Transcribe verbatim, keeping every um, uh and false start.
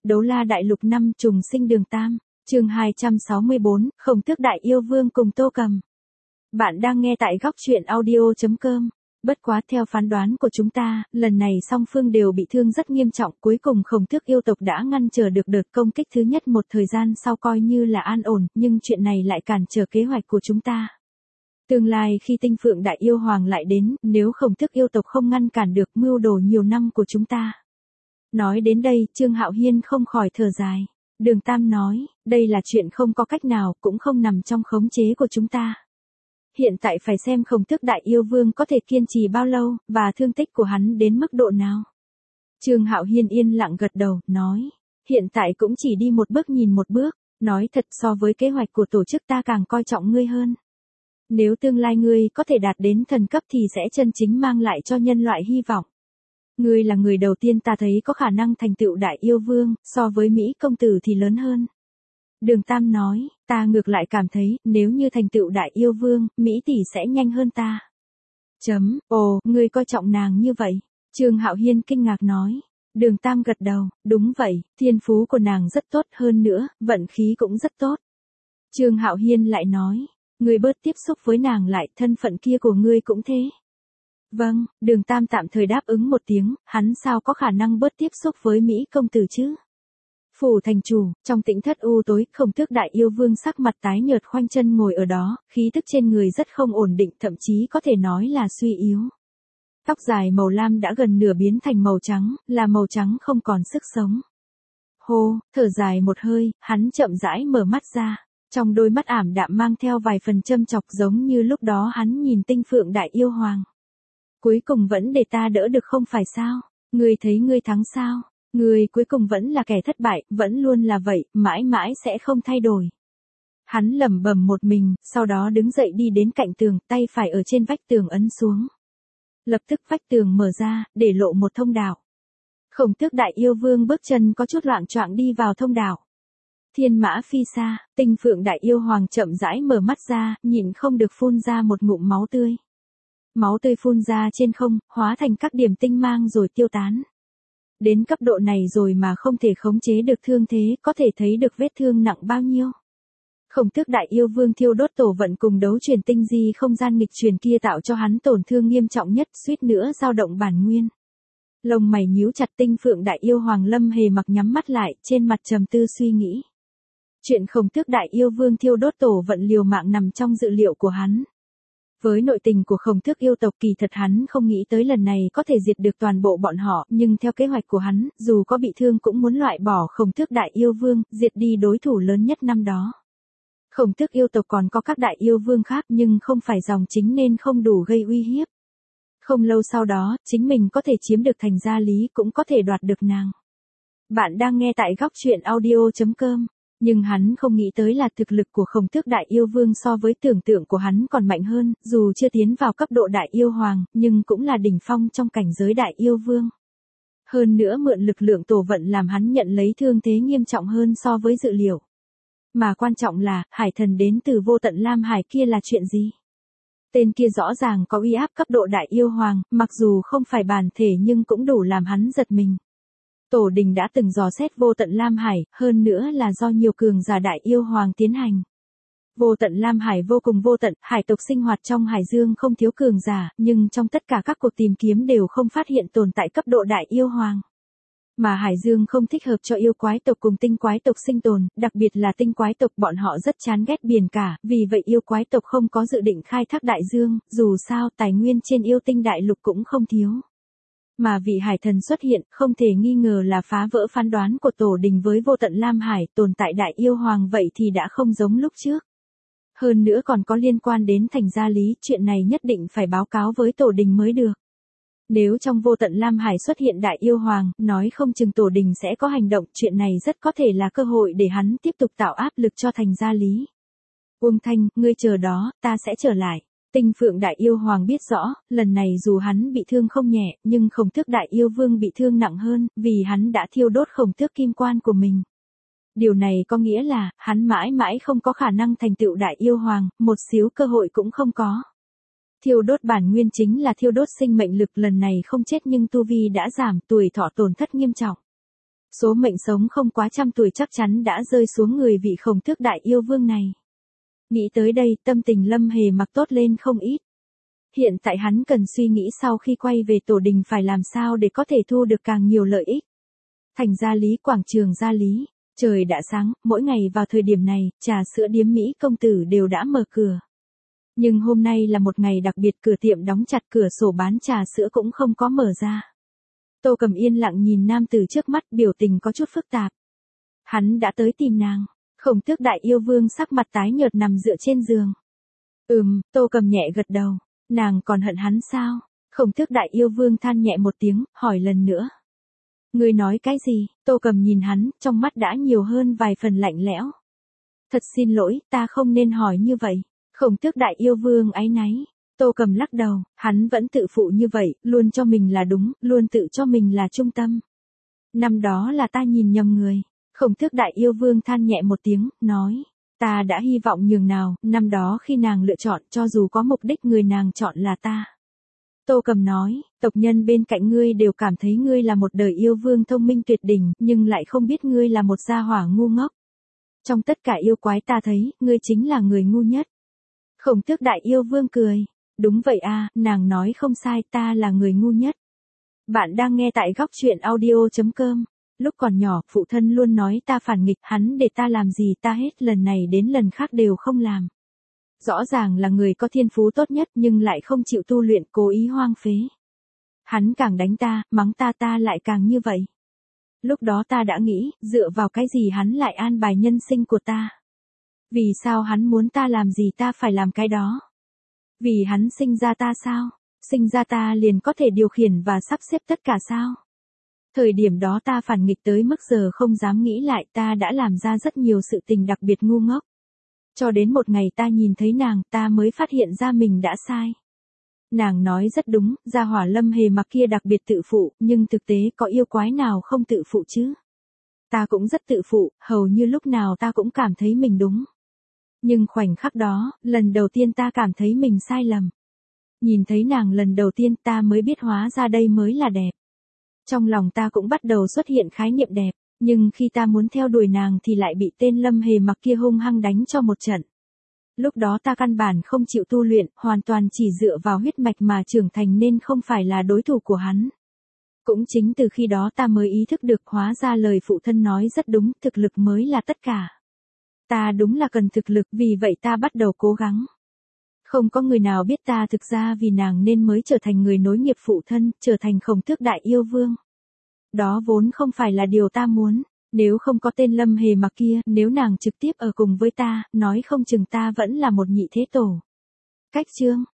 Đấu La Đại Lục năm trùng sinh Đường Tam, chương hai trăm sáu mươi bốn, Khổng Tước Đại Yêu Vương cùng Tô Cầm. Bạn đang nghe tại góc truyện audio chấm com. Bất quá theo phán đoán của chúng ta, lần này song phương đều bị thương rất nghiêm trọng, cuối cùng Khổng Tước yêu tộc đã ngăn trở được đợt công kích thứ nhất, một thời gian sau coi như là an ổn, nhưng chuyện này lại cản trở kế hoạch của chúng ta. Tương lai khi Tinh Phượng Đại Yêu Hoàng lại đến, nếu Khổng Tước yêu tộc không ngăn cản được mưu đồ nhiều năm của chúng ta. Nói đến đây, Trương Hạo Hiên không khỏi thở dài. Đường Tam nói, đây là chuyện không có cách nào, cũng không nằm trong khống chế của chúng ta. Hiện tại phải xem Khổng Tước Đại Yêu Vương có thể kiên trì bao lâu, và thương tích của hắn đến mức độ nào. Trương Hạo Hiên yên lặng gật đầu, nói, hiện tại cũng chỉ đi một bước nhìn một bước, nói thật so với kế hoạch của tổ chức ta càng coi trọng ngươi hơn. Nếu tương lai ngươi có thể đạt đến thần cấp thì sẽ chân chính mang lại cho nhân loại hy vọng. Ngươi là người đầu tiên ta thấy có khả năng thành tựu Đại Yêu Vương, so với Mỹ công tử thì lớn hơn. Đường Tam nói, ta ngược lại cảm thấy, nếu như thành tựu Đại Yêu Vương, Mỹ tỷ sẽ nhanh hơn ta. Chấm, ồ, ngươi coi trọng nàng như vậy. Trương Hạo Hiên kinh ngạc nói. Đường Tam gật đầu, đúng vậy, thiên phú của nàng rất tốt, hơn nữa, vận khí cũng rất tốt. Trương Hạo Hiên lại nói, ngươi bớt tiếp xúc với nàng lại, thân phận kia của ngươi cũng thế. Vâng, Đường Tam tạm thời đáp ứng một tiếng, hắn sao có khả năng bớt tiếp xúc với Mỹ công tử chứ? Phủ thành chủ, trong tĩnh thất u tối, Khổng Tước Đại Yêu Vương sắc mặt tái nhợt khoanh chân ngồi ở đó, khí tức trên người rất không ổn định, thậm chí có thể nói là suy yếu. Tóc dài màu lam đã gần nửa biến thành màu trắng, là màu trắng không còn sức sống. Hô, thở dài một hơi, hắn chậm rãi mở mắt ra, trong đôi mắt ảm đạm mang theo vài phần châm chọc giống như lúc đó hắn nhìn Tinh Phượng Đại Yêu Hoàng. Cuối cùng vẫn để ta đỡ được không phải sao? Ngươi thấy ngươi thắng sao? Ngươi cuối cùng vẫn là kẻ thất bại, vẫn luôn là vậy, mãi mãi sẽ không thay đổi. Hắn lẩm bẩm một mình, sau đó đứng dậy đi đến cạnh tường, tay phải ở trên vách tường ấn xuống. Lập tức vách tường mở ra, để lộ một thông đạo. Khổng Tước Đại Yêu Vương bước chân có chút loạng choạng đi vào thông đạo. Thiên mã phi xa, Tinh Phượng Đại Yêu Hoàng chậm rãi mở mắt ra, nhịn không được phun ra một ngụm máu tươi. Máu tươi phun ra trên không, hóa thành các điểm tinh mang rồi tiêu tán. Đến cấp độ này rồi mà không thể khống chế được thương thế, có thể thấy được vết thương nặng bao nhiêu. Khổng Tước Đại Yêu Vương thiêu đốt tổ vận cùng đấu truyền tinh di không gian nghịch truyền kia tạo cho hắn tổn thương nghiêm trọng nhất, suýt nữa dao động bản nguyên. Lông mày nhíu chặt, Tinh Phượng Đại Yêu Hoàng Lâm Hề mặc nhắm mắt lại, trên mặt trầm tư suy nghĩ. Chuyện Khổng Tước Đại Yêu Vương thiêu đốt tổ vận liều mạng nằm trong dự liệu của hắn. Với nội tình của Khổng Tước yêu tộc, kỳ thật hắn không nghĩ tới lần này có thể diệt được toàn bộ bọn họ, nhưng theo kế hoạch của hắn, dù có bị thương cũng muốn loại bỏ Khổng Tước Đại Yêu Vương, diệt đi đối thủ lớn nhất năm đó. Khổng Tước yêu tộc còn có các đại yêu vương khác nhưng không phải dòng chính nên không đủ gây uy hiếp. Không lâu sau đó, chính mình có thể chiếm được Thành Gia Lý, cũng có thể đoạt được nàng. Bạn đang nghe tại góc truyện audio chấm com. Nhưng hắn không nghĩ tới là thực lực của Khổng Tước Đại Yêu Vương so với tưởng tượng của hắn còn mạnh hơn, dù chưa tiến vào cấp độ Đại Yêu Hoàng, nhưng cũng là đỉnh phong trong cảnh giới Đại Yêu Vương. Hơn nữa mượn lực lượng tổ vận làm hắn nhận lấy thương thế nghiêm trọng hơn so với dự liệu. Mà quan trọng là, hải thần đến từ vô tận Lam Hải kia là chuyện gì? Tên kia rõ ràng có uy áp cấp độ Đại Yêu Hoàng, mặc dù không phải bản thể nhưng cũng đủ làm hắn giật mình. Tổ đình đã từng dò xét vô tận Lam Hải, hơn nữa là do nhiều cường giả Đại Yêu Hoàng tiến hành. Vô tận Lam Hải vô cùng vô tận, hải tộc sinh hoạt trong hải dương không thiếu cường giả, nhưng trong tất cả các cuộc tìm kiếm đều không phát hiện tồn tại cấp độ Đại Yêu Hoàng. Mà hải dương không thích hợp cho yêu quái tộc cùng tinh quái tộc sinh tồn, đặc biệt là tinh quái tộc, bọn họ rất chán ghét biển cả, vì vậy yêu quái tộc không có dự định khai thác đại dương, dù sao tài nguyên trên yêu tinh đại lục cũng không thiếu. Mà vị hải thần xuất hiện, không thể nghi ngờ là phá vỡ phán đoán của tổ đình với vô tận Lam Hải, tồn tại Đại Yêu Hoàng vậy thì đã không giống lúc trước. Hơn nữa còn có liên quan đến Thành Gia Lý, chuyện này nhất định phải báo cáo với tổ đình mới được. Nếu trong vô tận Lam Hải xuất hiện Đại Yêu Hoàng, nói không chừng tổ đình sẽ có hành động, chuyện này rất có thể là cơ hội để hắn tiếp tục tạo áp lực cho Thành Gia Lý. Uông Thanh, ngươi chờ đó, ta sẽ trở lại. Tinh Phượng Đại Yêu Hoàng biết rõ, lần này dù hắn bị thương không nhẹ, nhưng Khổng Tước Đại Yêu Vương bị thương nặng hơn, vì hắn đã thiêu đốt Khổng Tước Kim Quan của mình. Điều này có nghĩa là, hắn mãi mãi không có khả năng thành tựu Đại Yêu Hoàng, một xíu cơ hội cũng không có. Thiêu đốt bản nguyên chính là thiêu đốt sinh mệnh lực, lần này không chết nhưng tu vi đã giảm, tuổi thọ tổn thất nghiêm trọng. Số mệnh sống không quá trăm tuổi chắc chắn đã rơi xuống người vị Khổng Tước Đại Yêu Vương này. Nghĩ tới đây, tâm tình Lâm Hề Mặc tốt lên không ít. Hiện tại hắn cần suy nghĩ sau khi quay về tổ đình phải làm sao để có thể thu được càng nhiều lợi ích. Thành Gia Lý, quảng trường Gia Lý, trời đã sáng, mỗi ngày vào thời điểm này, trà sữa điếm Mỹ công tử đều đã mở cửa. Nhưng hôm nay là một ngày đặc biệt, cửa tiệm đóng chặt, cửa sổ bán trà sữa cũng không có mở ra. Tô Cầm yên lặng nhìn nam tử trước mắt, biểu tình có chút phức tạp. Hắn đã tới tìm nàng. Khổng Tước Đại Yêu Vương sắc mặt tái nhợt nằm dựa trên giường. Ừm, Tô Cầm nhẹ gật đầu. Nàng còn hận hắn sao? Khổng Tước Đại Yêu Vương than nhẹ một tiếng, hỏi lần nữa. Ngươi nói cái gì? Tô Cầm nhìn hắn, trong mắt đã nhiều hơn vài phần lạnh lẽo. Thật xin lỗi, ta không nên hỏi như vậy. Khổng Tước Đại Yêu Vương áy náy. Tô Cầm lắc đầu, hắn vẫn tự phụ như vậy, luôn cho mình là đúng, luôn tự cho mình là trung tâm. Năm đó là ta nhìn nhầm người. Khổng Tước Đại Yêu Vương than nhẹ một tiếng, nói. Ta đã hy vọng nhường nào, năm đó khi nàng lựa chọn, cho dù có mục đích người nàng chọn là ta. Tô Cầm nói, tộc nhân bên cạnh ngươi đều cảm thấy ngươi là một đời yêu vương thông minh tuyệt đỉnh, nhưng lại không biết ngươi là một gia hỏa ngu ngốc. Trong tất cả yêu quái ta thấy, ngươi chính là người ngu nhất. Khổng Tước Đại Yêu Vương cười. Đúng vậy a, nàng nói không sai, ta là người ngu nhất. Bạn đang nghe tại góc truyện audio chấm com. Lúc còn nhỏ, phụ thân luôn nói ta phản nghịch, hắn để ta làm gì ta hết lần này đến lần khác đều không làm. Rõ ràng là người có thiên phú tốt nhất nhưng lại không chịu tu luyện, cố ý hoang phế. Hắn càng đánh ta, mắng ta ta lại càng như vậy. Lúc đó ta đã nghĩ, dựa vào cái gì hắn lại an bài nhân sinh của ta. Vì sao hắn muốn ta làm gì ta phải làm cái đó. Vì hắn sinh ra ta sao? Sinh ra ta liền có thể điều khiển và sắp xếp tất cả sao? Thời điểm đó ta phản nghịch tới mức giờ không dám nghĩ lại, ta đã làm ra rất nhiều sự tình đặc biệt ngu ngốc. Cho đến một ngày ta nhìn thấy nàng, ta mới phát hiện ra mình đã sai. Nàng nói rất đúng, gia hỏa Lâm Hề Mặc kia đặc biệt tự phụ, nhưng thực tế có yêu quái nào không tự phụ chứ? Ta cũng rất tự phụ, hầu như lúc nào ta cũng cảm thấy mình đúng. Nhưng khoảnh khắc đó, lần đầu tiên ta cảm thấy mình sai lầm. Nhìn thấy nàng lần đầu tiên ta mới biết hóa ra đây mới là đẹp. Trong lòng ta cũng bắt đầu xuất hiện khái niệm đẹp, nhưng khi ta muốn theo đuổi nàng thì lại bị tên Lâm Hề Mặc kia hung hăng đánh cho một trận. Lúc đó ta căn bản không chịu tu luyện, hoàn toàn chỉ dựa vào huyết mạch mà trưởng thành nên không phải là đối thủ của hắn. Cũng chính từ khi đó ta mới ý thức được hóa ra lời phụ thân nói rất đúng, thực lực mới là tất cả. Ta đúng là cần thực lực, vì vậy ta bắt đầu cố gắng. Không có người nào biết ta thực ra vì nàng nên mới trở thành người nối nghiệp phụ thân, trở thành Khổng Tước Đại Yêu Vương. Đó vốn không phải là điều ta muốn, nếu không có tên Lâm Hề Mặc kia, nếu nàng trực tiếp ở cùng với ta, nói không chừng ta vẫn là một nhị thế tổ. Cách chương,